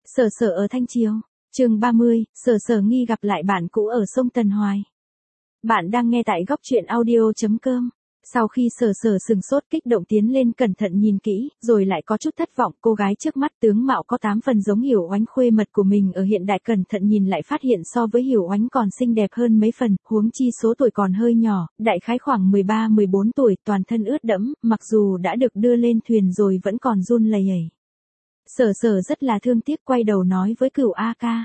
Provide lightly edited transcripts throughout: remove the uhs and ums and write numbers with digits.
Sở Sở ở Thanh Chiếu, chương 30, Sở Sở nghi gặp lại bạn cũ ở sông Tần Hoài. Bạn đang nghe tại góc truyện audio.com. Sau khi Sở Sở sừng sốt kích động tiến lên cẩn thận nhìn kỹ, rồi lại có chút thất vọng, cô gái trước mắt tướng mạo có 8 phần giống Hiểu Oánh khuê mật của mình ở hiện đại, cẩn thận nhìn lại phát hiện so với Hiểu Oánh còn xinh đẹp hơn mấy phần, huống chi số tuổi còn hơi nhỏ, đại khái khoảng 13-14 tuổi, toàn thân ướt đẫm, mặc dù đã được đưa lên thuyền rồi vẫn còn run lẩy bẩy. Sở Sở rất là thương tiếc, quay đầu nói với Cửu A Ca.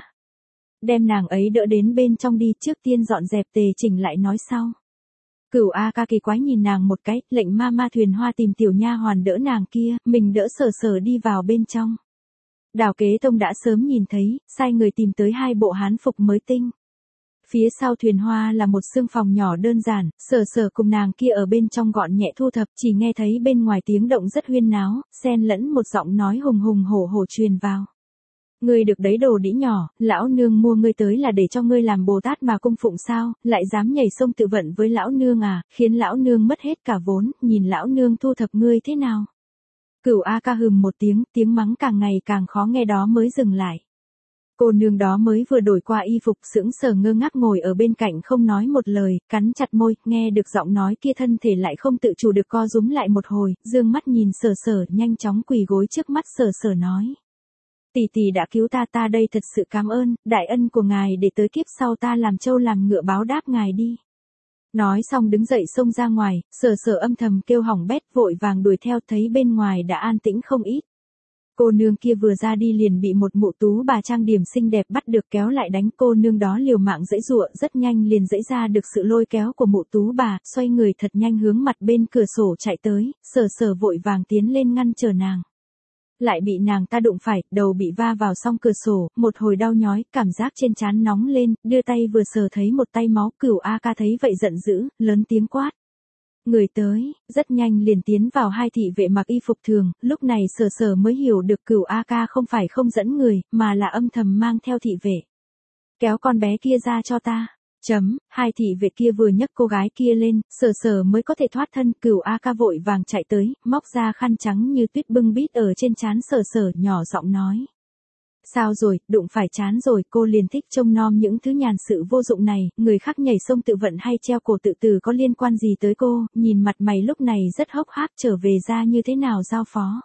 Đem nàng ấy đỡ đến bên trong đi, trước tiên dọn dẹp tề chỉnh lại nói sau. Cửu A Ca kỳ quái nhìn nàng một cái, lệnh ma thuyền hoa tìm tiểu nha hoàn đỡ nàng kia, mình đỡ Sở Sở đi vào bên trong. Đào Kế Tông đã sớm nhìn thấy, sai người tìm tới 2 bộ hán phục mới tinh. Phía sau thuyền hoa là một xương phòng nhỏ đơn giản, Sở Sở cùng nàng kia ở bên trong gọn nhẹ thu thập, chỉ nghe thấy bên ngoài tiếng động rất huyên náo, xen lẫn một giọng nói hùng hùng hổ hổ truyền vào. Ngươi được đấy đồ đĩ nhỏ, lão nương mua ngươi tới là để cho ngươi làm Bồ Tát mà cung phụng sao, lại dám nhảy sông tự vận với lão nương à, khiến lão nương mất hết cả vốn, nhìn lão nương thu thập ngươi thế nào. Cửu A Ca hừm một tiếng mắng càng ngày càng khó nghe đó mới dừng lại. Cô nương đó mới vừa đổi qua y phục, sững sờ ngơ ngác ngồi ở bên cạnh không nói một lời, cắn chặt môi, nghe được giọng nói kia thân thể lại không tự chủ được co rúm lại một hồi, dương mắt nhìn Sở Sở, nhanh chóng quỳ gối trước mắt Sở Sở nói. Tỷ tỷ đã cứu ta đây thật sự cảm ơn, đại ân của ngài để tới kiếp sau ta làm trâu làm ngựa báo đáp ngài đi. Nói xong đứng dậy xông ra ngoài, Sở Sở âm thầm kêu hỏng bét, vội vàng đuổi theo, thấy bên ngoài đã an tĩnh không ít. Cô nương kia vừa ra đi liền bị một mụ tú bà trang điểm xinh đẹp bắt được kéo lại đánh, cô nương đó liều mạng giãy giụa, rất nhanh liền giãy ra được sự lôi kéo của mụ tú bà, xoay người thật nhanh hướng mặt bên cửa sổ chạy tới, Sở Sở vội vàng tiến lên ngăn chờ nàng. Lại bị nàng ta đụng phải, đầu bị va vào song cửa sổ, một hồi đau nhói, cảm giác trên trán nóng lên, đưa tay vừa sờ thấy một tay máu. Cửu A Ca thấy vậy giận dữ, lớn tiếng quát. Người tới, rất nhanh liền tiến vào 2 thị vệ mặc y phục thường, lúc này Sở Sở mới hiểu được Cửu A Ca không phải không dẫn người, mà là âm thầm mang theo thị vệ. Kéo con bé kia ra cho ta. 2 thị vệ kia vừa nhấc cô gái kia lên, Sở Sở mới có thể thoát thân. Cửu A Ca vội vàng chạy tới, móc ra khăn trắng như tuyết bưng bít ở trên trán Sở Sở, nhỏ giọng nói. Sao rồi, đụng phải chán rồi, cô liền thích trông nom những thứ nhàn sự vô dụng này, người khác nhảy sông tự vận hay treo cổ tự tử có liên quan gì tới cô, nhìn mặt mày lúc này rất hốc hác, trở về ra như thế nào giao phó.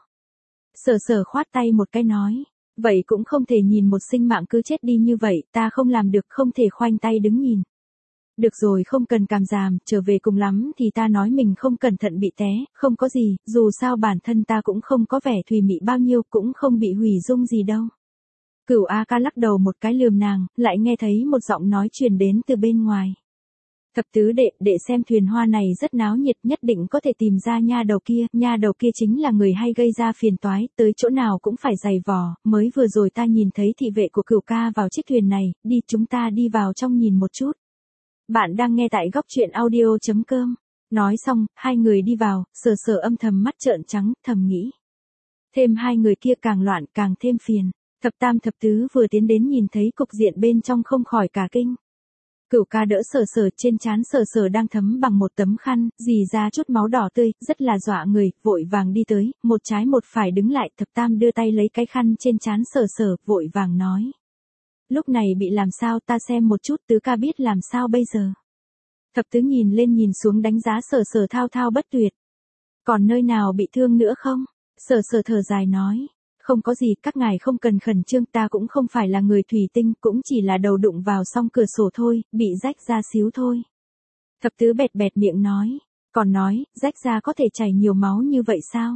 Sở Sở khoát tay một cái nói. Vậy cũng không thể nhìn một sinh mạng cứ chết đi như vậy, ta không làm được, không thể khoanh tay đứng nhìn. Được rồi, không cần càm ràm, trở về cùng lắm thì ta nói mình không cẩn thận bị té, không có gì, dù sao bản thân ta cũng không có vẻ thùy mị bao nhiêu, cũng không bị hủy dung gì đâu. Cửu A Ca lắc đầu một cái lườm nàng, lại nghe thấy một giọng nói truyền đến từ bên ngoài. Thập tứ đệ xem thuyền hoa này rất náo nhiệt, nhất định có thể tìm ra nha đầu kia chính là người hay gây ra phiền toái, tới chỗ nào cũng phải giày vò, mới vừa rồi ta nhìn thấy thị vệ của Cửu ca vào chiếc thuyền này, đi chúng ta đi vào trong nhìn một chút. Bạn đang nghe tại góc truyện audio.com. Nói xong, 2 người đi vào, Sở Sở âm thầm mắt trợn trắng, thầm nghĩ. Thêm 2 người kia càng loạn càng thêm phiền. Thập tam thập tứ vừa tiến đến nhìn thấy cục diện bên trong không khỏi cả kinh. Cửu ca đỡ Sở Sở, trên trán Sở Sở đang thấm bằng một tấm khăn, rỉ ra chút máu đỏ tươi, rất là dọa người, vội vàng đi tới, một trái một phải đứng lại, thập tam đưa tay lấy cái khăn trên trán Sở Sở, vội vàng nói. Lúc này bị làm sao, ta xem một chút, tứ ca biết làm sao bây giờ. Thập tứ nhìn lên nhìn xuống đánh giá Sở Sở thao thao bất tuyệt. Còn nơi nào bị thương nữa không? Sở Sở thở dài nói. Không có gì, các ngài không cần khẩn trương, ta cũng không phải là người thủy tinh, cũng chỉ là đầu đụng vào song cửa sổ thôi, bị rách ra xíu thôi. Thập tứ bẹt miệng nói, còn nói, rách ra có thể chảy nhiều máu như vậy sao?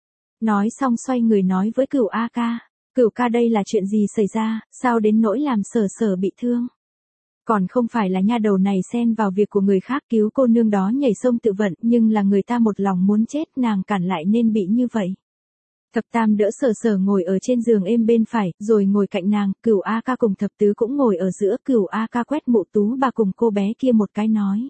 Nói xong xoay người nói với Cửu A Ca, Cửu ca đây là chuyện gì xảy ra, sao đến nỗi làm Sở Sở bị thương? Còn không phải là nha đầu này xen vào việc của người khác, cứu cô nương đó nhảy sông tự vận, nhưng là người ta một lòng muốn chết, nàng cản lại nên bị như vậy. Thập tam đỡ Sở Sở ngồi ở trên giường êm bên phải, rồi ngồi cạnh nàng, Cửu A Ca cùng thập tứ cũng ngồi ở giữa. Cửu A Ca quét mụ tú bà cùng cô bé kia một cái nói.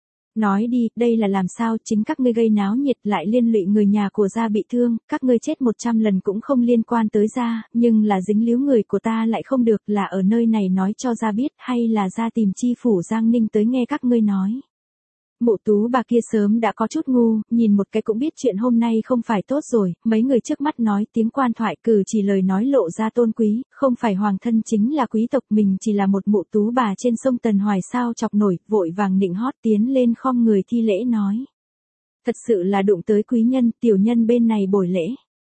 Nói đi, đây là làm sao, chính các ngươi gây náo nhiệt lại liên lụy người nhà của gia bị thương, các ngươi chết 100 lần cũng không liên quan tới gia, nhưng là dính líu người của ta lại không được, là ở nơi này nói cho gia biết, hay là gia tìm chi phủ Giang Ninh tới nghe các ngươi nói. Mụ Tú bà kia sớm đã có chút ngu, nhìn một cái cũng biết chuyện hôm nay không phải tốt rồi, mấy người trước mắt nói tiếng quan thoại cử chỉ lời nói lộ ra tôn quý, không phải hoàng thân chính là quý tộc, mình chỉ là một mụ Tú bà trên sông Tần Hoài sao chọc nổi, vội vàng nịnh hót tiến lên khom người thi lễ nói. Thật sự là đụng tới quý nhân, tiểu nhân bên này bồi lễ.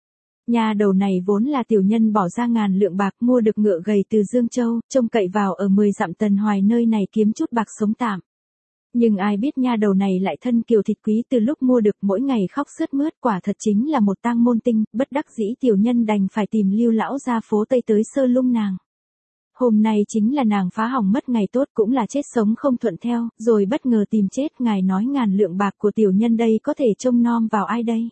Nhà đầu này vốn là tiểu nhân bỏ ra ngàn lượng bạc mua được ngựa gầy từ Dương Châu, trông cậy vào ở 10 dặm Tần Hoài nơi này kiếm chút bạc sống tạm. Nhưng ai biết nha đầu này lại thân kiều thịt quý, từ lúc mua được mỗi ngày khóc sướt mướt, quả thật chính là một tang môn tinh, bất đắc dĩ tiểu nhân đành phải tìm Lưu lão ra phố Tây tới sơ lung nàng. Hôm nay chính là nàng phá hỏng mất ngày tốt, cũng là chết sống không thuận theo, rồi bất ngờ tìm chết, ngài nói ngàn lượng bạc của tiểu nhân đây có thể trông nom vào ai đây?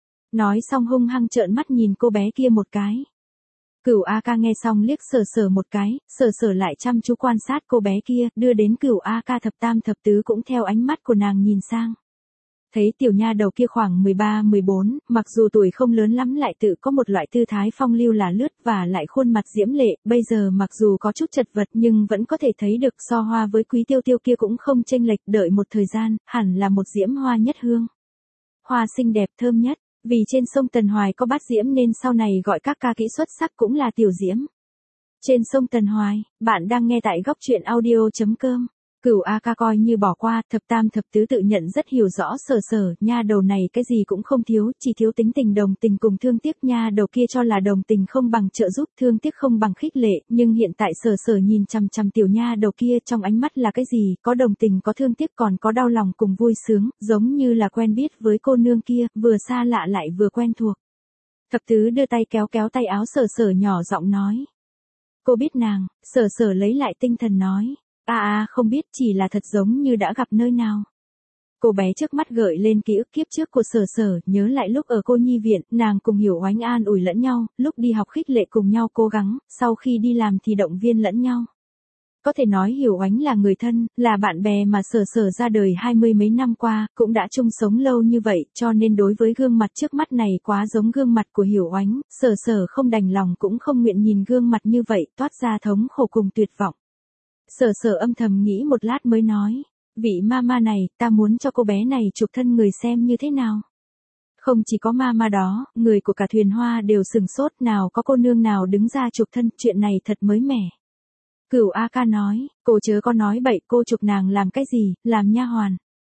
Nói xong hung hăng trợn mắt nhìn cô bé kia một cái. Cửu A Ca nghe xong liếc Sở Sở một cái, Sở Sở lại chăm chú quan sát cô bé kia, đưa đến Cửu A Ca thập tam thập tứ cũng theo ánh mắt của nàng nhìn sang. Thấy tiểu nha đầu kia khoảng 13-14, mặc dù tuổi không lớn lắm lại tự có một loại tư thái phong lưu là lướt và lại khuôn mặt diễm lệ, bây giờ mặc dù có chút chật vật nhưng vẫn có thể thấy được so hoa với Quý Tiêu Tiêu kia cũng không chênh lệch, đợi một thời gian, hẳn là một diễm hoa nhất hương. Hoa xinh đẹp thơm nhất. Vì trên sông Tần Hoài có bát diễm nên sau này gọi các ca kỹ xuất sắc cũng là tiểu diễm. Trên sông Tần Hoài, bạn đang nghe tại góc truyện audio.com. Cửu A Ca coi như bỏ qua, thập tam thập tứ tự nhận rất hiểu rõ Sở Sở, nha đầu này cái gì cũng không thiếu, chỉ thiếu tính tình đồng tình cùng thương tiếc. Nha đầu kia cho là đồng tình không bằng trợ giúp, thương tiếc không bằng khích lệ, nhưng hiện tại Sở Sở nhìn chằm chằm tiểu nha đầu kia, trong ánh mắt là cái gì, có đồng tình, có thương tiếc, còn có đau lòng cùng vui sướng, giống như là quen biết với cô nương kia, vừa xa lạ lại vừa quen thuộc. Thập tứ đưa tay kéo kéo tay áo Sở Sở nhỏ giọng nói. Cô biết nàng, Sở Sở lấy lại tinh thần nói. Không biết, chỉ là thật giống như đã gặp nơi nào. Cô bé trước mắt gợi lên ký ức kiếp trước của Sở Sở, nhớ lại lúc ở cô nhi viện, nàng cùng Hiểu Oánh an ủi lẫn nhau, lúc đi học khích lệ cùng nhau cố gắng, sau khi đi làm thì động viên lẫn nhau. Có thể nói Hiểu Oánh là người thân, là bạn bè mà Sở Sở ra đời 20 mấy năm qua, cũng đã chung sống lâu như vậy, cho nên đối với gương mặt trước mắt này quá giống gương mặt của Hiểu Oánh, Sở Sở không đành lòng cũng không nguyện nhìn gương mặt như vậy, toát ra thống khổ cùng tuyệt vọng. Sở Sở âm thầm nghĩ một lát mới nói, vị mama này, ta muốn cho cô bé này chụp thân người xem như thế nào. Không chỉ có mama đó, người của cả thuyền hoa đều sừng sốt, nào có cô nương nào đứng ra chụp thân, chuyện này thật mới mẻ. Cửu A Ca nói, cô chớ có nói bậy, cô chụp nàng làm cái gì, làm nha hoàn.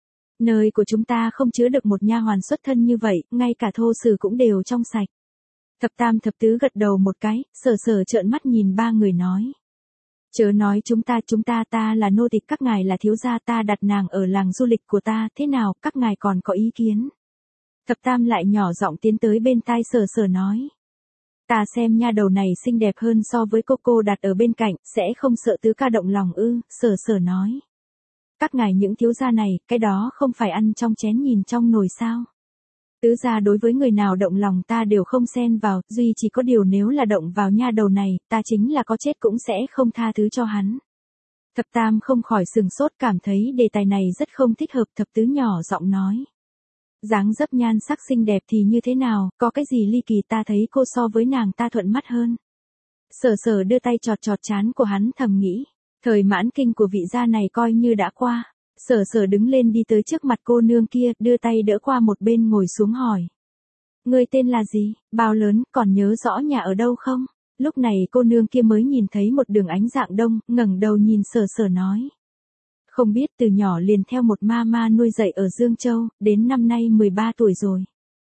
Nơi của chúng ta không chứa được một nha hoàn xuất thân như vậy, ngay cả thô sử cũng đều trong sạch. Thập tam thập tứ gật đầu một cái, Sở Sở trợn mắt nhìn ba người nói. Chớ nói chúng ta là nô tịch, các ngài là thiếu gia, ta đặt nàng ở làng du lịch của ta, thế nào, các ngài còn có ý kiến? Thập tam lại nhỏ giọng tiến tới bên tai Sở Sở nói. Ta xem nha đầu này xinh đẹp hơn so với cô đặt ở bên cạnh, sẽ không sợ tứ ca động lòng ư, Sở Sở nói. Các ngài những thiếu gia này, cái đó không phải ăn trong chén nhìn trong nồi sao? Tứ gia đối với người nào động lòng ta đều không xen vào, duy chỉ có điều nếu là động vào nha đầu này, ta chính là có chết cũng sẽ không tha thứ cho hắn. Thập tam không khỏi sừng sốt, cảm thấy đề tài này rất không thích hợp. Thập tứ nhỏ giọng nói. Dáng dấp nhan sắc xinh đẹp thì như thế nào, có cái gì ly kỳ, ta thấy cô so với nàng ta thuận mắt hơn. Sở Sở đưa tay chọt chọt trán của hắn thầm nghĩ, thời mãn kinh của vị gia này coi như đã qua. Sở Sở đứng lên đi tới trước mặt cô nương kia, đưa tay đỡ qua một bên ngồi xuống hỏi. Ngươi tên là gì, bao lớn, còn nhớ rõ nhà ở đâu không? Lúc này cô nương kia mới nhìn thấy một đường ánh dạng đông, ngẩng đầu nhìn Sở Sở nói. Không biết, từ nhỏ liền theo một mama nuôi dạy ở Dương Châu, đến năm nay 13 tuổi rồi.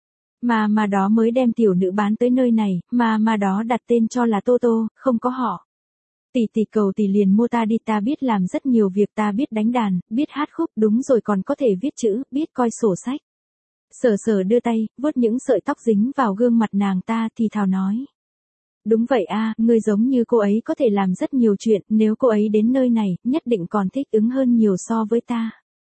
Mà đó mới đem tiểu nữ bán tới nơi này, mà đó đặt tên cho là Tô Tô, không có họ. Tỷ cầu tỷ liền mua ta đi, ta biết làm rất nhiều việc, ta biết đánh đàn, biết hát khúc, đúng rồi còn có thể viết chữ, biết coi sổ sách. Sở Sở đưa tay, vuốt những sợi tóc dính vào gương mặt nàng ta thì thào nói. Đúng vậy ngươi giống như cô ấy có thể làm rất nhiều chuyện, nếu cô ấy đến nơi này, nhất định còn thích ứng hơn nhiều so với ta.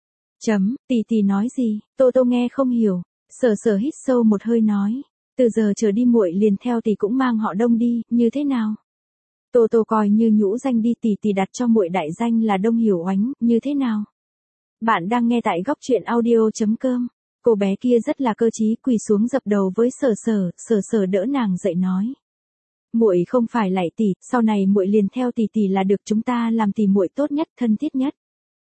Tỷ nói gì, Tô Tô nghe không hiểu, Sở Sở hít sâu một hơi nói. Từ giờ trở đi muội liền theo tỷ cũng mang họ Đông đi, như thế nào? Tô Tô coi như nhũ danh đi, tỷ đặt cho muội đại danh là Đông Hiểu Oánh, như thế nào? Bạn đang nghe tại góc truyện audio.com. Cô bé kia rất là cơ trí, quỳ xuống dập đầu với Sở Sở, Sở Sở đỡ nàng dậy nói. Muội không phải lạy tỷ, sau này muội liền theo tỷ là được, chúng ta làm tỷ muội tốt nhất, thân thiết nhất.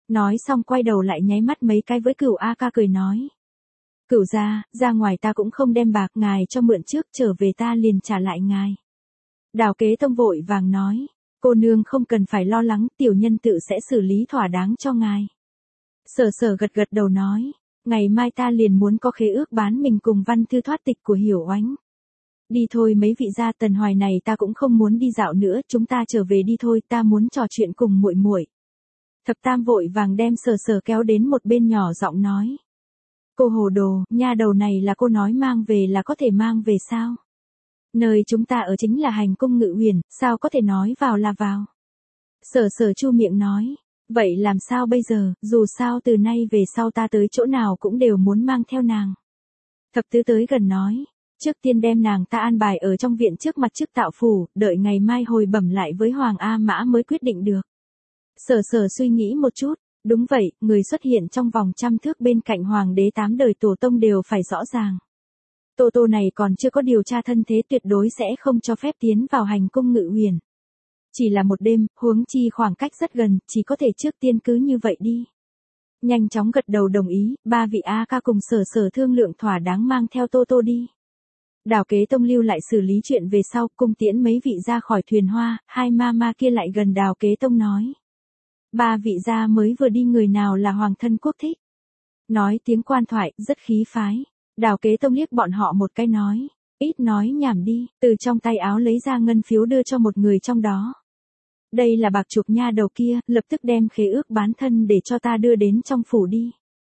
Nói xong quay đầu lại nháy mắt mấy cái với Cửu A Ca cười nói. Cửu gia, ra ngoài ta cũng không đem bạc, ngài cho mượn trước, trở về ta liền trả lại ngài. Đào Kế Tông vội vàng nói, cô nương không cần phải lo lắng, tiểu nhân tự sẽ xử lý thỏa đáng cho ngài. Sở Sở gật gật đầu nói, ngày mai ta liền muốn có khế ước bán mình cùng văn thư thoát tịch của Hiểu Oánh. Đi thôi mấy vị gia, Tần Hoài này ta cũng không muốn đi dạo nữa, chúng ta trở về đi thôi, ta muốn trò chuyện cùng muội muội. Thập Tam vội vàng đem Sở Sở kéo đến một bên nhỏ giọng nói. Cô hồ đồ, nha đầu này là cô nói mang về là có thể mang về sao? Nơi chúng ta ở chính là hành cung Ngự Uyển, sao có thể nói vào là vào? Sở Sở chu miệng nói, vậy làm sao bây giờ, dù sao từ nay về sau ta tới chỗ nào cũng đều muốn mang theo nàng. Thập Tứ tới gần nói, trước tiên đem nàng ta an bài ở trong viện trước mặt trước tạo phủ, đợi ngày mai hồi bẩm lại với Hoàng A Mã mới quyết định được. Sở Sở suy nghĩ một chút, đúng vậy, người xuất hiện trong vòng 100 thước bên cạnh Hoàng đế 8 đời tổ tông đều phải rõ ràng. Tô Tô này còn chưa có điều tra thân thế, tuyệt đối sẽ không cho phép tiến vào hành cung Ngự Uyển. Chỉ là một đêm, huống chi khoảng cách rất gần, chỉ có thể trước tiên cứ như vậy đi. Nhanh chóng gật đầu đồng ý, ba vị A Ca cùng Sở Sở thương lượng thỏa đáng mang theo Tô Tô đi. Đào Kế Tông lưu lại xử lý chuyện về sau, cung tiễn mấy vị ra khỏi thuyền hoa, hai ma ma kia lại gần Đào Kế Tông nói. Ba vị gia mới vừa đi, người nào là hoàng thân quốc thích? Nói tiếng quan thoại, rất khí phái. Đào Kế Tông liếc bọn họ một cái nói, ít nói nhảm đi, từ trong tay áo lấy ra ngân phiếu đưa cho một người trong đó. Đây là bạc chuộc nha đầu kia, lập tức đem khế ước bán thân để cho ta đưa đến trong phủ đi.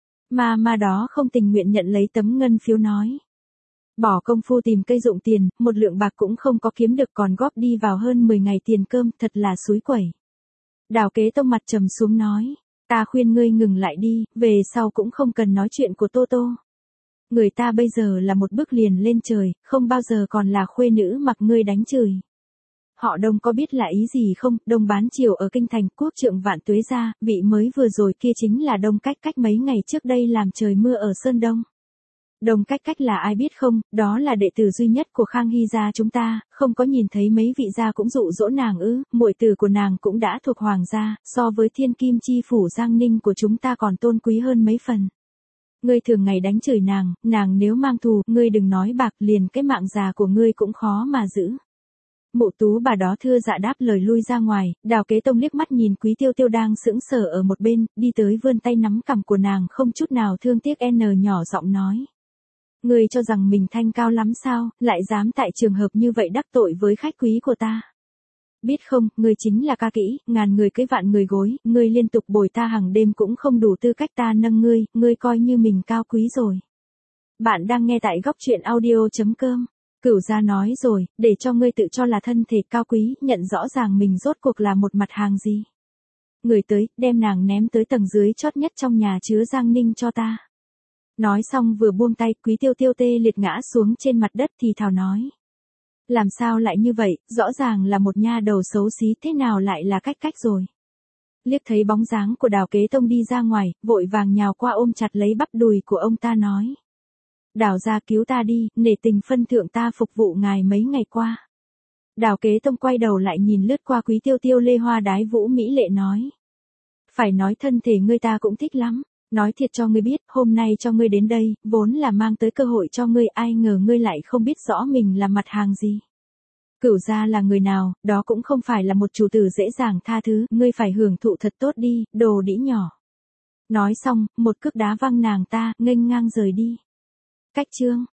Ma đó không tình nguyện nhận lấy tấm ngân phiếu nói. Bỏ công phu tìm cây dụng tiền, một lượng bạc cũng không có kiếm được, còn góp đi vào hơn 10 ngày tiền cơm, thật là xúi quẩy. Đào Kế Tông mặt trầm xuống nói, ta khuyên ngươi ngừng lại đi, về sau cũng không cần nói chuyện của Tô Tô. Người ta bây giờ là một bước liền lên trời, không bao giờ còn là khuê nữ mặc ngươi đánh chửi. Họ Đông có biết là ý gì không? Đông Bán Triều ở kinh thành, quốc trượng Vạn Tuế gia, vị mới vừa rồi kia chính là Đông Cách Cách mấy ngày trước đây làm trời mưa ở Sơn Đông. Đông Cách Cách là ai biết không, đó là đệ tử duy nhất của Khang Hy gia chúng ta, không có nhìn thấy mấy vị gia cũng dụ dỗ nàng ư? Muội tử của nàng cũng đã thuộc hoàng gia, so với Thiên Kim chi phủ Giang Ninh của chúng ta còn tôn quý hơn mấy phần. Ngươi thường ngày đánh chửi nàng nếu mang thù, ngươi đừng nói bạc, liền cái mạng già của ngươi cũng khó mà giữ. Mụ Tú bà đó thưa dạ đáp lời lui ra ngoài, Đào Kế Tông liếc mắt nhìn Quý Tiêu Tiêu đang sững sờ ở một bên, đi tới vươn tay nắm cằm của nàng không chút nào thương tiếc nhỏ giọng nói. Ngươi cho rằng mình thanh cao lắm sao, lại dám tại trường hợp như vậy đắc tội với khách quý của ta. Biết không, ngươi chính là ca kỹ, ngàn người cưỡi vạn người gối, ngươi liên tục bồi ta hàng đêm cũng không đủ tư cách ta nâng ngươi coi như mình cao quý rồi. Bạn đang nghe tại góc truyện audio.com. Cửu gia nói rồi, để cho ngươi tự cho là thân thể cao quý, nhận rõ ràng mình rốt cuộc là một mặt hàng gì. Người tới, đem nàng ném tới tầng dưới chót nhất trong nhà chứa Giang Ninh cho ta. Nói xong vừa buông tay, Quý Tiêu Tiêu tê liệt ngã xuống trên mặt đất thì thào nói. Làm sao lại như vậy, rõ ràng là một nha đầu xấu xí, thế nào lại là Cách Cách rồi. Liếc thấy bóng dáng của Đào Kế Tông đi ra ngoài, vội vàng nhào qua ôm chặt lấy bắp đùi của ông ta nói. Đào gia cứu ta đi, nể tình phân thượng ta phục vụ ngài mấy ngày qua. Đào Kế Tông quay đầu lại nhìn lướt qua Quý Tiêu Tiêu lê hoa đái vũ mỹ lệ nói. Phải nói thân thể ngươi ta cũng thích lắm, nói thiệt cho ngươi biết, hôm nay cho ngươi đến đây, vốn là mang tới cơ hội cho ngươi, ai ngờ ngươi lại không biết rõ mình là mặt hàng gì. Cửu gia là người nào, đó cũng không phải là một chủ tử dễ dàng tha thứ, ngươi phải hưởng thụ thật tốt đi, đồ đĩ nhỏ. Nói xong, một cước đá văng nàng ta, nghênh ngang rời đi. Cách chương